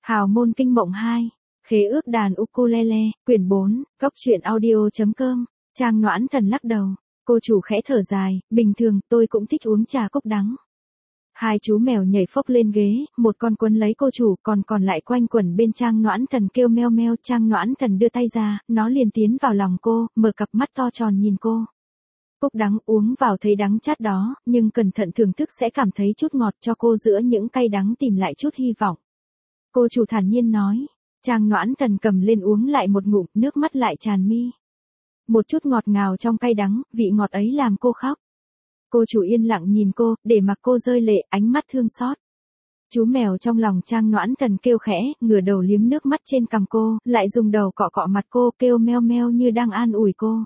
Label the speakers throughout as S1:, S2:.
S1: Hào môn kinh mộng 2, khế ước đàn ukulele, quyển 4, góc truyện audio.com, Trang Noãn Thần lắc đầu. Cô chủ khẽ thở dài, bình thường tôi cũng thích uống trà cốc đắng. Hai chú mèo nhảy phốc lên ghế, một con quấn lấy cô chủ, còn lại quanh quẩn bên Trang Noãn Thần kêu meo meo. Trang Noãn Thần đưa tay ra, nó liền tiến vào lòng cô, mở cặp mắt to tròn nhìn cô. Cốc đắng uống vào thấy đắng chát đó, nhưng cẩn thận thưởng thức sẽ cảm thấy chút ngọt, cho cô giữa những cay đắng tìm lại chút hy vọng. Cô chủ thản nhiên nói. Trang Noãn Thần cầm lên uống lại một ngụm, nước mắt lại tràn mi. Một chút ngọt ngào trong cay đắng, vị ngọt ấy làm cô khóc. Cô chủ yên lặng nhìn cô, để mặc cô rơi lệ, ánh mắt thương xót. Chú mèo trong lòng Trang Noãn Thần kêu khẽ, ngửa đầu liếm nước mắt trên cằm cô, lại dùng đầu cọ cọ mặt cô, kêu meo meo như đang an ủi cô.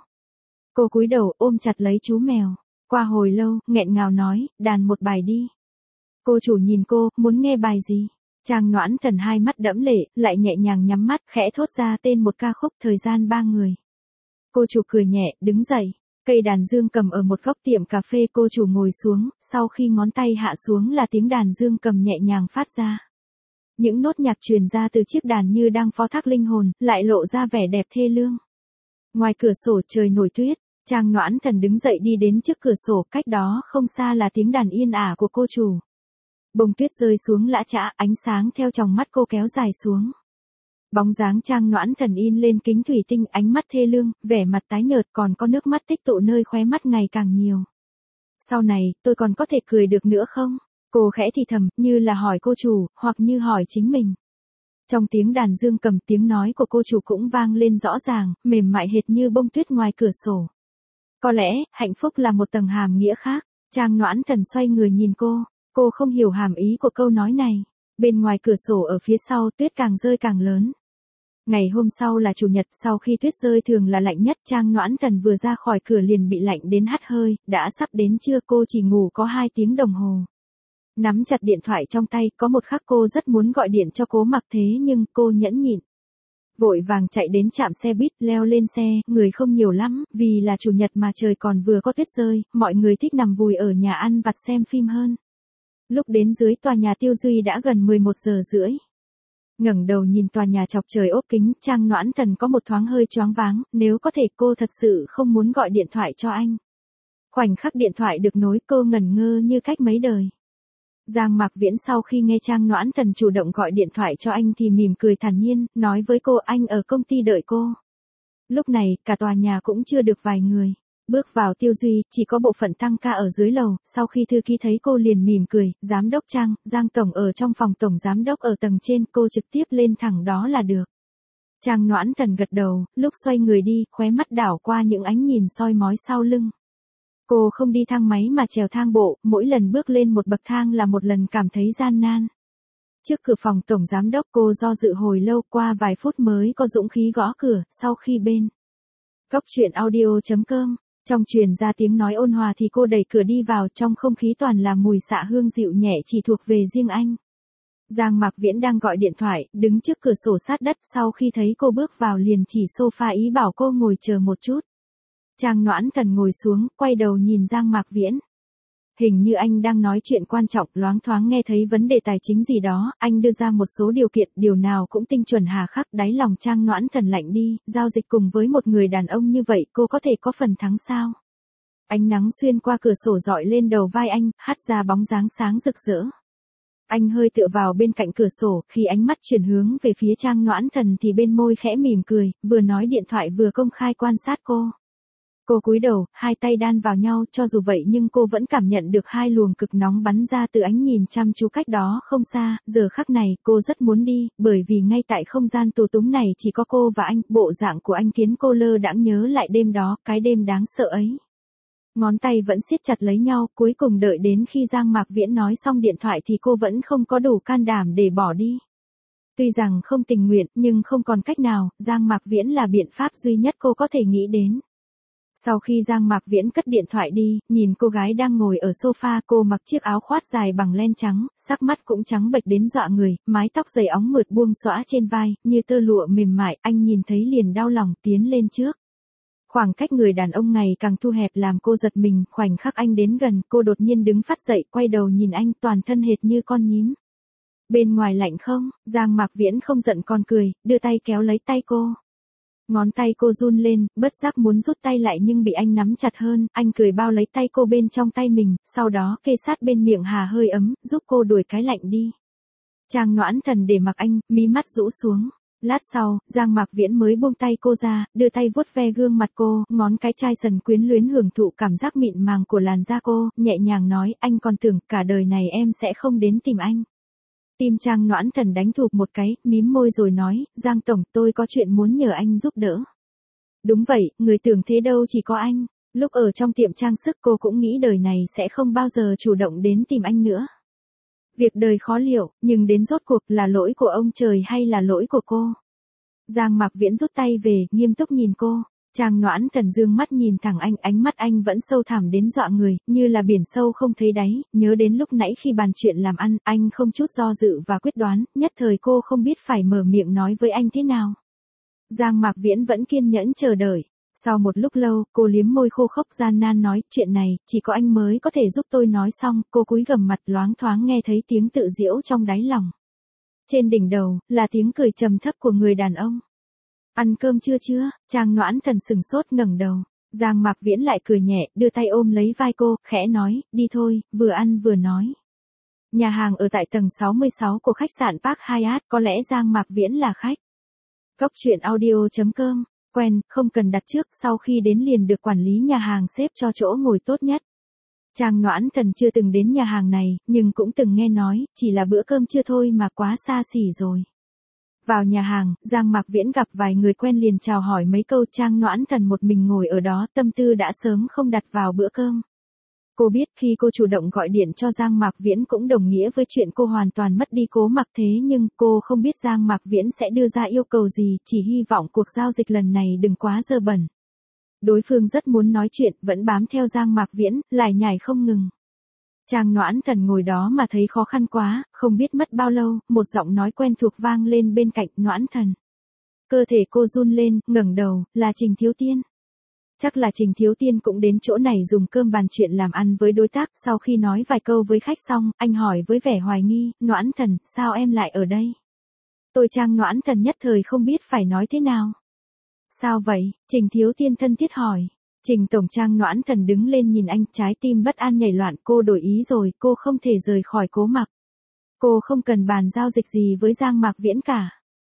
S1: Cô cúi đầu ôm chặt lấy chú mèo. Qua hồi lâu, nghẹn ngào nói, đàn một bài đi. Cô chủ nhìn cô, muốn nghe bài gì? Trang Noãn Thần hai mắt đẫm lệ, lại nhẹ nhàng nhắm mắt, khẽ thốt ra tên một ca khúc Thời gian ba người. Cô chủ cười nhẹ, đứng dậy. Cây đàn dương cầm ở một góc tiệm cà phê, cô chủ ngồi xuống, sau khi ngón tay hạ xuống là tiếng đàn dương cầm nhẹ nhàng phát ra. Những nốt nhạc truyền ra từ chiếc đàn như đang phó thác linh hồn, lại lộ ra vẻ đẹp thê lương. Ngoài cửa sổ trời nổi tuyết, Trang Noãn Thần đứng dậy đi đến trước cửa sổ, cách đó không xa là tiếng đàn yên ả của cô chủ. Bông tuyết rơi xuống lã chã, ánh sáng theo tròng mắt cô kéo dài xuống. Bóng dáng Trang Noãn Thần in lên kính thủy tinh, ánh mắt thê lương, vẻ mặt tái nhợt, còn có nước mắt tích tụ nơi khóe mắt ngày càng nhiều. Sau này, tôi còn có thể cười được nữa không? Cô khẽ thì thầm, như là hỏi cô chủ, hoặc như hỏi chính mình. Trong tiếng đàn dương cầm, tiếng nói của cô chủ cũng vang lên rõ ràng, mềm mại hệt như bông tuyết ngoài cửa sổ. Có lẽ, hạnh phúc là một tầng hàm nghĩa khác. Trang Noãn Thần xoay người nhìn cô. Cô không hiểu hàm ý của câu nói này. Bên ngoài cửa sổ ở phía sau, tuyết càng rơi càng lớn. Ngày hôm sau là chủ nhật, sau khi tuyết rơi thường là lạnh nhất. Trang Noãn Thần vừa ra khỏi cửa liền bị lạnh đến hắt hơi, đã sắp đến trưa, cô chỉ ngủ có 2 tiếng đồng hồ. Nắm chặt điện thoại trong tay, có một khắc cô rất muốn gọi điện cho Cố Mặc, thế nhưng cô nhẫn nhịn. Vội vàng chạy đến trạm xe buýt, leo lên xe, người không nhiều lắm, vì là chủ nhật mà trời còn vừa có tuyết rơi, mọi người thích nằm vùi ở nhà ăn vặt xem phim hơn. Lúc đến dưới tòa nhà Tiêu Duy đã gần 11 giờ rưỡi. Ngẩng đầu nhìn tòa nhà chọc trời ốp kính, Trang Noãn Thần có một thoáng hơi choáng váng, nếu có thể cô thật sự không muốn gọi điện thoại cho anh. Khoảnh khắc điện thoại được nối, cô ngẩn ngơ như cách mấy đời. Giang Mạc Viễn sau khi nghe Trang Noãn Thần chủ động gọi điện thoại cho anh thì mỉm cười thản nhiên, nói với cô anh ở công ty đợi cô. Lúc này, cả tòa nhà cũng chưa được vài người. Bước vào Tiêu Duy, chỉ có bộ phận tăng ca ở dưới lầu, sau khi thư ký thấy cô liền mỉm cười, giám đốc Trang, Giang Tổng ở trong phòng, tổng giám đốc ở tầng trên, cô trực tiếp lên thẳng đó là được. Trang Noãn Thần gật đầu, lúc xoay người đi, khóe mắt đảo qua những ánh nhìn soi mói sau lưng. Cô không đi thang máy mà trèo thang bộ, mỗi lần bước lên một bậc thang là một lần cảm thấy gian nan. Trước cửa phòng tổng giám đốc cô do dự hồi lâu, qua vài phút mới có dũng khí gõ cửa, sau khi bên góc truyện audio.com, trong truyền ra tiếng nói ôn hòa thì cô đẩy cửa đi vào, trong không khí toàn là mùi xạ hương dịu nhẹ chỉ thuộc về riêng anh. Giang Mạc Viễn đang gọi điện thoại, đứng trước cửa sổ sát đất, sau khi thấy cô bước vào liền chỉ sofa ý bảo cô ngồi chờ một chút. Trang Noãn Thần ngồi xuống, quay đầu nhìn Giang Mạc Viễn. Hình như anh đang nói chuyện quan trọng, loáng thoáng nghe thấy vấn đề tài chính gì đó, anh đưa ra một số điều kiện, điều nào cũng tinh chuẩn hà khắc, đáy lòng Trang Noãn Thần lạnh đi, giao dịch cùng với một người đàn ông như vậy, cô có thể có phần thắng sao? Ánh nắng xuyên qua cửa sổ rọi lên đầu vai anh, hắt ra bóng dáng sáng rực rỡ. Anh hơi tựa vào bên cạnh cửa sổ, khi ánh mắt chuyển hướng về phía Trang Noãn Thần thì bên môi khẽ mỉm cười, vừa nói điện thoại vừa công khai quan sát cô. Cô cúi đầu, hai tay đan vào nhau, cho dù vậy nhưng cô vẫn cảm nhận được hai luồng cực nóng bắn ra từ ánh nhìn chăm chú cách đó không xa, giờ khắc này, cô rất muốn đi, bởi vì ngay tại không gian tù túng này chỉ có cô và anh, bộ dạng của anh khiến cô lơ đãng nhớ lại đêm đó, cái đêm đáng sợ ấy. Ngón tay vẫn siết chặt lấy nhau, cuối cùng đợi đến khi Giang Mạc Viễn nói xong điện thoại thì cô vẫn không có đủ can đảm để bỏ đi. Tuy rằng không tình nguyện, nhưng không còn cách nào, Giang Mạc Viễn là biện pháp duy nhất cô có thể nghĩ đến. Sau khi Giang Mạc Viễn cất điện thoại đi, nhìn cô gái đang ngồi ở sofa, cô mặc chiếc áo khoác dài bằng len trắng, sắc mắt cũng trắng bệch đến dọa người, mái tóc dày óng mượt buông xõa trên vai, như tơ lụa mềm mại, anh nhìn thấy liền đau lòng, tiến lên trước. Khoảng cách người đàn ông ngày càng thu hẹp làm cô giật mình, khoảnh khắc anh đến gần, cô đột nhiên đứng phắt dậy, quay đầu nhìn anh, toàn thân hệt như con nhím. Bên ngoài lạnh không? Giang Mạc Viễn không giận còn cười, đưa tay kéo lấy tay cô. Ngón tay cô run lên, bất giác muốn rút tay lại nhưng bị anh nắm chặt hơn, anh cười bao lấy tay cô bên trong tay mình, sau đó kê sát bên miệng hà hơi ấm, giúp cô đuổi cái lạnh đi. Trang Noãn Thần để mặc anh, mí mắt rũ xuống. Lát sau, Giang Mạc Viễn mới buông tay cô ra, đưa tay vuốt ve gương mặt cô, ngón cái chai sần quyến luyến hưởng thụ cảm giác mịn màng của làn da cô, nhẹ nhàng nói, anh còn tưởng cả đời này em sẽ không đến tìm anh. Tim Trang Noãn Thần đánh thụp một cái, mím môi rồi nói, Giang Tổng, tôi có chuyện muốn nhờ anh giúp đỡ. Đúng vậy, người tưởng thế đâu chỉ có anh. Lúc ở trong tiệm trang sức cô cũng nghĩ đời này sẽ không bao giờ chủ động đến tìm anh nữa. Việc đời khó liệu, nhưng đến rốt cuộc là lỗi của ông trời hay là lỗi của cô? Giang Mạc Viễn rút tay về, nghiêm túc nhìn cô. Trang Noãn Thần dương mắt nhìn thẳng anh, ánh mắt anh vẫn sâu thẳm đến dọa người, như là biển sâu không thấy đáy, nhớ đến lúc nãy khi bàn chuyện làm ăn, anh không chút do dự và quyết đoán, nhất thời cô không biết phải mở miệng nói với anh thế nào. Giang Mạc Viễn vẫn kiên nhẫn chờ đợi. Sau một lúc lâu, cô liếm môi khô khốc gian nan nói, chuyện này, chỉ có anh mới có thể giúp tôi. Nói xong, cô cúi gằm mặt loáng thoáng nghe thấy tiếng tự giễu trong đáy lòng. Trên đỉnh đầu, là tiếng cười trầm thấp của người đàn ông. Ăn cơm chưa? Trang Noãn Thần sừng sốt ngẩng đầu. Giang Mạc Viễn lại cười nhẹ, đưa tay ôm lấy vai cô, khẽ nói, đi thôi, vừa ăn vừa nói. Nhà hàng ở tại tầng 66 của khách sạn Park Hyatt, có lẽ Giang Mạc Viễn là khách. Góc truyện audio.com, quen, không cần đặt trước, sau khi đến liền được quản lý nhà hàng xếp cho chỗ ngồi tốt nhất. Trang Noãn Thần chưa từng đến nhà hàng này, nhưng cũng từng nghe nói, chỉ là bữa cơm trưa thôi mà quá xa xỉ rồi. Vào nhà hàng, Giang Mạc Viễn gặp vài người quen liền chào hỏi mấy câu. Trang Noãn Thần một mình ngồi ở đó, tâm tư đã sớm không đặt vào bữa cơm. Cô biết khi cô chủ động gọi điện cho Giang Mạc Viễn cũng đồng nghĩa với chuyện cô hoàn toàn mất đi Cố Mặc, thế nhưng cô không biết Giang Mạc Viễn sẽ đưa ra yêu cầu gì, chỉ hy vọng cuộc giao dịch lần này đừng quá dơ bẩn. Đối phương rất muốn nói chuyện, vẫn bám theo Giang Mạc Viễn, lải nhải không ngừng. Trang Noãn Thần ngồi đó mà thấy khó khăn quá, không biết mất bao lâu, một giọng nói quen thuộc vang lên bên cạnh. Noãn Thần. Cơ thể cô run lên, ngẩng đầu, là Trình Thiếu Tiên. Chắc là Trình Thiếu Tiên cũng đến chỗ này dùng cơm bàn chuyện làm ăn với đối tác. Sau khi nói vài câu với khách xong, anh hỏi với vẻ hoài nghi, Noãn Thần, sao em lại ở đây? Tôi Trang Noãn Thần nhất thời không biết phải nói thế nào. Sao vậy? Trình Thiếu Tiên thân thiết hỏi. Trình Tổng. Trang Noãn Thần đứng lên nhìn anh, trái tim bất an nhảy loạn, cô đổi ý rồi, cô không thể rời khỏi Cố Mặc. Cô không cần bàn giao dịch gì với Giang Mạc Viễn cả.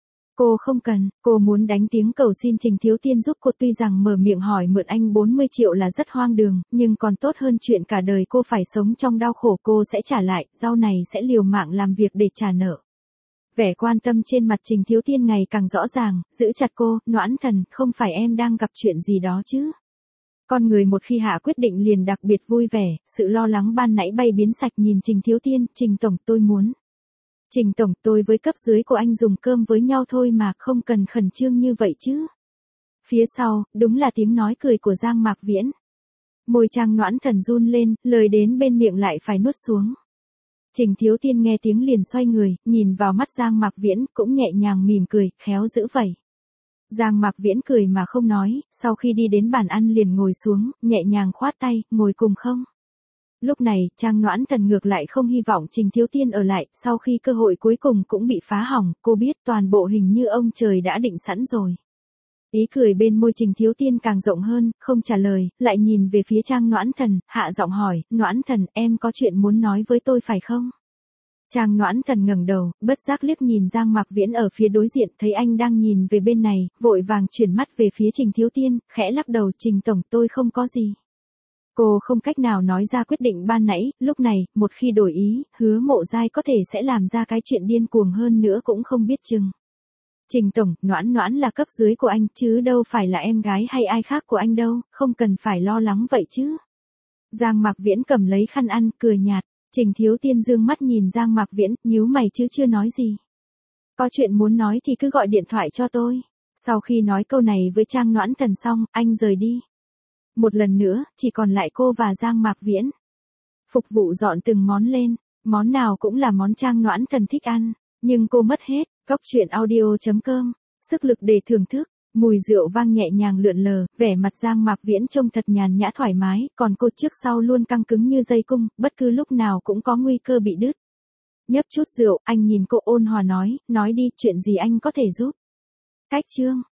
S1: Cô không cần, cô muốn đánh tiếng cầu xin Trình Thiếu Tiên giúp cô. Tuy rằng mở miệng hỏi mượn anh 40 triệu là rất hoang đường, nhưng còn tốt hơn chuyện cả đời cô phải sống trong đau khổ. Cô sẽ trả lại, sau này sẽ liều mạng làm việc để trả nợ. Vẻ quan tâm trên mặt Trình Thiếu Tiên ngày càng rõ ràng, giữ chặt cô. Noãn Thần, không phải em đang gặp chuyện gì đó chứ? Con người một khi hạ quyết định liền đặc biệt vui vẻ, sự lo lắng ban nãy bay biến sạch. Nhìn Trình Thiếu Tiên, Trình Tổng, tôi muốn. Trình Tổng, tôi với cấp dưới của anh dùng cơm với nhau thôi mà, không cần khẩn trương như vậy chứ. Phía sau, đúng là tiếng nói cười của Giang Mạc Viễn. Môi Trang Noãn Thần run lên, lời đến bên miệng lại phải nuốt xuống. Trình Thiếu Tiên nghe tiếng liền xoay người, nhìn vào mắt Giang Mạc Viễn, cũng nhẹ nhàng mỉm cười, khéo giữ vậy. Giang Mạc Viễn cười mà không nói, sau khi đi đến bàn ăn liền ngồi xuống, nhẹ nhàng khoát tay, ngồi cùng không? Lúc này, Trang Noãn Thần ngược lại không hy vọng Trình Thiếu Tiên ở lại, sau khi cơ hội cuối cùng cũng bị phá hỏng, cô biết toàn bộ hình như ông trời đã định sẵn rồi. Ý cười bên môi Trình Thiếu Tiên càng rộng hơn, không trả lời, lại nhìn về phía Trang Noãn Thần, hạ giọng hỏi, Noãn Thần, em có chuyện muốn nói với tôi phải không? Trang Noãn Thần ngẩng đầu, bất giác liếc nhìn Giang Mạc Viễn ở phía đối diện, thấy anh đang nhìn về bên này, vội vàng chuyển mắt về phía Trình Thiếu Tiên, khẽ lắc đầu, Trình Tổng, tôi không có gì. Cô không cách nào nói ra quyết định ban nãy, lúc này, một khi đổi ý, Hứa Mộ Giai có thể sẽ làm ra cái chuyện điên cuồng hơn nữa cũng không biết chừng. Trình Tổng, Noãn Noãn là cấp dưới của anh, chứ đâu phải là em gái hay ai khác của anh đâu, không cần phải lo lắng vậy chứ. Giang Mạc Viễn cầm lấy khăn ăn, cười nhạt. Trình Thiếu Tiên dương mắt nhìn Giang Mạc Viễn, nhíu mày chứ chưa nói gì. Có chuyện muốn nói thì cứ gọi điện thoại cho tôi. Sau khi nói câu này với Trang Noãn Thần xong, anh rời đi. Một lần nữa, chỉ còn lại cô và Giang Mạc Viễn. Phục vụ dọn từng món lên, món nào cũng là món Trang Noãn Thần thích ăn, nhưng cô mất hết. Góc truyện audio.com, sức lực để thưởng thức. Mùi rượu vang nhẹ nhàng lượn lờ, vẻ mặt Giang Mạc Viễn trông thật nhàn nhã thoải mái, còn cô trước sau luôn căng cứng như dây cung, bất cứ lúc nào cũng có nguy cơ bị đứt. Nhấp chút rượu, anh nhìn cô ôn hòa nói đi, chuyện gì anh có thể giúp. Cách chương.